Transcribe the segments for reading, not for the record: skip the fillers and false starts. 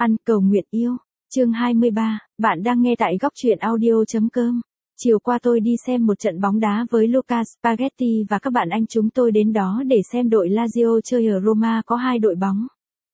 Ăn cầu nguyện yêu. Chương 23, bạn đang nghe tại góc truyện audio.com. Chiều qua tôi đi xem một trận bóng đá với Luca Spaghetti và các bạn anh chúng tôi đến đó để xem đội Lazio chơi ở Roma. Có hai đội bóng,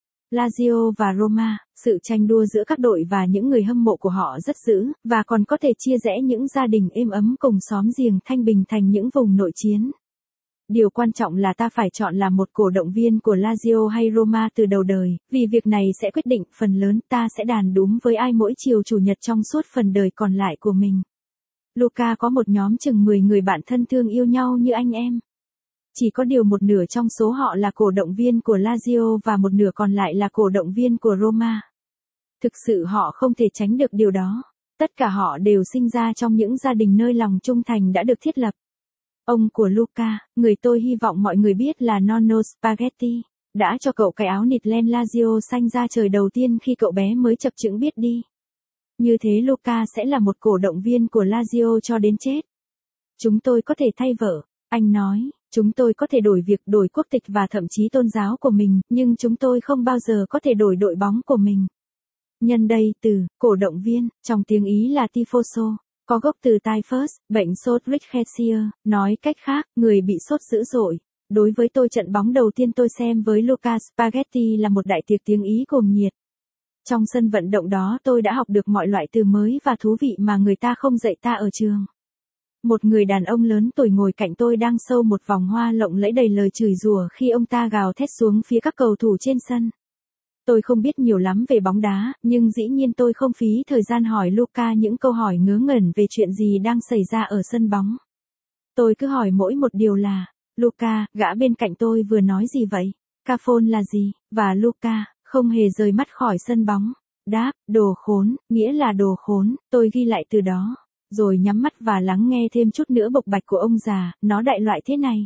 Lazio và Roma. Sự tranh đua giữa các đội và những người hâm mộ của họ rất dữ, và còn có thể chia rẽ những gia đình êm ấm cùng xóm giềng thanh bình thành những vùng nội chiến. Điều quan trọng là ta phải chọn làm một cổ động viên của Lazio hay Roma từ đầu đời, vì việc này sẽ quyết định phần lớn ta sẽ đàn đúm với ai mỗi chiều chủ nhật trong suốt phần đời còn lại của mình. Luca có một nhóm chừng 10 người bạn thân thương yêu nhau như anh em. Chỉ có điều một nửa trong số họ là cổ động viên của Lazio và một nửa còn lại là cổ động viên của Roma. Thực sự họ không thể tránh được điều đó. Tất cả họ đều sinh ra trong những gia đình nơi lòng trung thành đã được thiết lập. Ông của Luca, người tôi hy vọng mọi người biết là Nonno Spaghetti, đã cho cậu cái áo nịt len Lazio xanh ra trời đầu tiên khi cậu bé mới chập chững biết đi. Như thế Luca sẽ là một cổ động viên của Lazio cho đến chết. Chúng tôi có thể thay vợ, anh nói, chúng tôi có thể đổi việc, đổi quốc tịch và thậm chí tôn giáo của mình, nhưng chúng tôi không bao giờ có thể đổi đội bóng của mình. Nhân đây từ cổ động viên, trong tiếng Ý là tifoso, có gốc từ typhus, bệnh sốt Rickettsia, nói cách khác, người bị sốt dữ dội. Đối với tôi trận bóng đầu tiên tôi xem với Luca Spaghetti là một đại tiệc tiếng Ý cuồng nhiệt. Trong sân vận động đó tôi đã học được mọi loại từ mới và thú vị mà người ta không dạy ta ở trường. Một người đàn ông lớn tuổi ngồi cạnh tôi đang sâu một vòng hoa lộng lẫy đầy lời chửi rủa khi ông ta gào thét xuống phía các cầu thủ trên sân. Tôi không biết nhiều lắm về bóng đá, nhưng dĩ nhiên tôi không phí thời gian hỏi Luca những câu hỏi ngớ ngẩn về chuyện gì đang xảy ra ở sân bóng. Tôi cứ hỏi mỗi một điều là, Luca, gã bên cạnh tôi vừa nói gì vậy? Cafon là gì? Và Luca không hề rời mắt khỏi sân bóng. Đáp, đồ khốn, nghĩa là đồ khốn, tôi ghi lại từ đó. Rồi nhắm mắt và lắng nghe thêm chút nữa bộc bạch của ông già, nó đại loại thế này.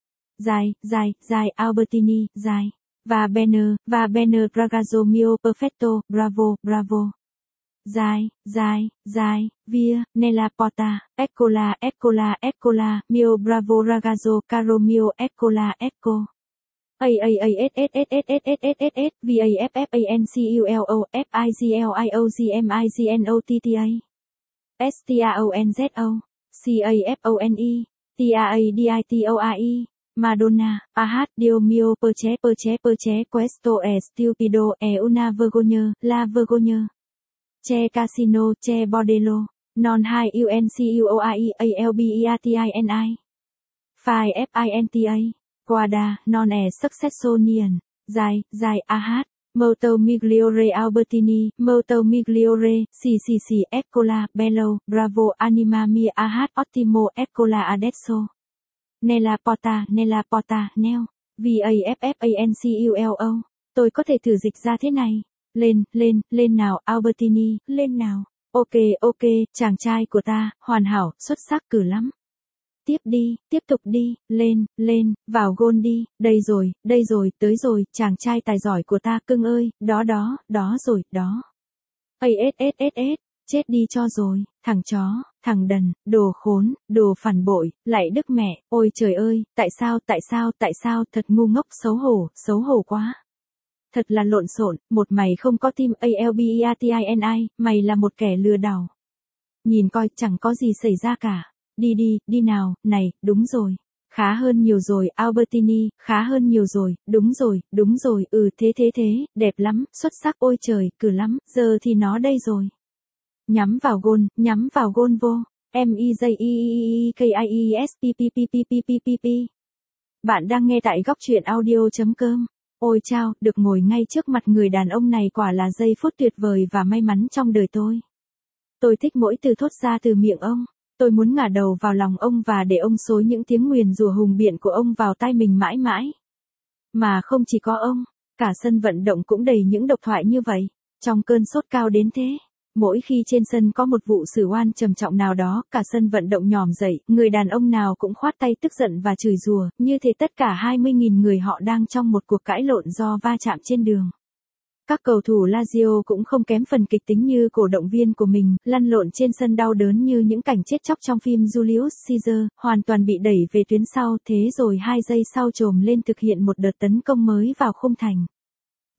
Dài, Albertini, dài. Va bene, ragazzo mio perfetto, bravo. Dài, via, nella porta, eccola, mio bravo ragazzo, caro mio, eccola, ecco. VAFFANCULO, FIGLIOGMIGNOTTA. STAONZO, CAFONE, TAADITOAI. Madonna, Dio mio perché questo è stupido, è una vergogna, la vergogna. C'è casino, c'è bordello, non hai UNCUOIE ALBEATINI. Fai FINTA, guarda, non è successo niente. Dài, Molto migliore Albertini, molto migliore, sì, eccola, bello, bravo, anima mia, ottimo, eccola adesso. Nella porta, neo. VAFFANCULO. Tôi có thể thử dịch ra thế này. Lên nào, Albertini, lên nào. Ok, chàng trai của ta, hoàn hảo, xuất sắc cử lắm. Tiếp tục đi, lên, vào gôn đi, đây rồi, tới rồi, chàng trai tài giỏi của ta, cưng ơi, đó rồi, đó. Chết đi cho rồi, thằng chó, thằng đần, đồ khốn, đồ phản bội, lạy đức mẹ, ôi trời ơi, tại sao, thật ngu ngốc, xấu hổ quá. Thật là lộn xộn, một mày không có tim ALBEATINI, mày là một kẻ lừa đảo. Nhìn coi, chẳng có gì xảy ra cả. Đi nào, này, đúng rồi. Khá hơn nhiều rồi, Albertini, khá hơn nhiều rồi, đúng rồi, thế, đẹp lắm, xuất sắc, ôi trời, cử lắm, giờ thì nó đây rồi. Nhắm vào gôn vô. MIJEEKIESPPPPPPP. Bạn đang nghe tại góc truyện audio.com. Ôi chao, được ngồi ngay trước mặt người đàn ông này quả là giây phút tuyệt vời và may mắn trong đời tôi. Tôi thích mỗi từ thốt ra từ miệng ông. Tôi muốn ngả đầu vào lòng ông và để ông xối những tiếng nguyền rủa hùng biện của ông vào tai mình mãi mãi. Mà không chỉ có ông, cả sân vận động cũng đầy những độc thoại như vậy. Trong cơn sốt cao đến thế, mỗi khi trên sân có một vụ xử oan trầm trọng nào đó, cả sân vận động nhòm dậy, người đàn ông nào cũng khoát tay tức giận và chửi rủa, như thể tất cả 20.000 người họ đang trong một cuộc cãi lộn do va chạm trên đường. Các cầu thủ Lazio cũng không kém phần kịch tính như cổ động viên của mình, lăn lộn trên sân đau đớn như những cảnh chết chóc trong phim Julius Caesar, hoàn toàn bị đẩy về tuyến sau, thế rồi 2 giây sau chồm lên thực hiện một đợt tấn công mới vào khung thành.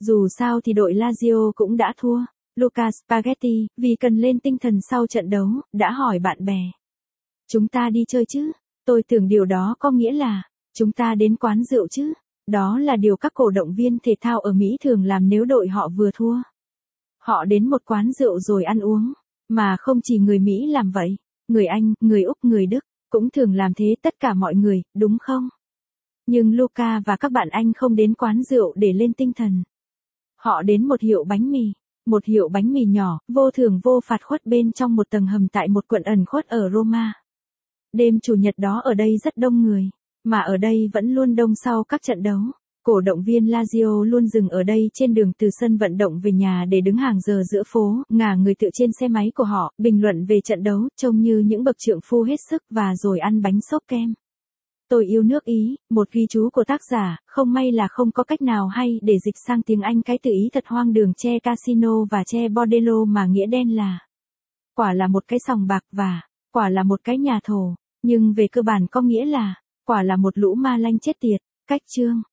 Dù sao thì đội Lazio cũng đã thua. Luca Spaghetti, vì cần lên tinh thần sau trận đấu, đã hỏi bạn bè. Chúng ta đi chơi chứ? Tôi tưởng điều đó có nghĩa là, chúng ta đến quán rượu chứ? Đó là điều các cổ động viên thể thao ở Mỹ thường làm nếu đội họ vừa thua. Họ đến một quán rượu rồi ăn uống. Mà không chỉ người Mỹ làm vậy. Người Anh, người Úc, người Đức, cũng thường làm thế tất cả mọi người, đúng không? Nhưng Luca và các bạn Anh không đến quán rượu để lên tinh thần. Họ đến một hiệu bánh mì. Một hiệu bánh mì nhỏ, vô thưởng vô phạt khuất bên trong một tầng hầm tại một quận ẩn khuất ở Roma. Đêm Chủ nhật đó ở đây rất đông người. Mà ở đây vẫn luôn đông sau các trận đấu. Cổ động viên Lazio luôn dừng ở đây trên đường từ sân vận động về nhà để đứng hàng giờ giữa phố, ngả người tựa trên xe máy của họ, bình luận về trận đấu, trông như những bậc trượng phu hết sức và rồi ăn bánh xốp kem. Tôi yêu nước Ý, một ghi chú của tác giả, không may là không có cách nào hay để dịch sang tiếng Anh cái từ Ý thật hoang đường che casino và che bordello mà nghĩa đen là. Quả là một cái sòng bạc và, quả là một cái nhà thổ, nhưng về cơ bản có nghĩa là, quả là một lũ ma lanh chết tiệt, cách chương.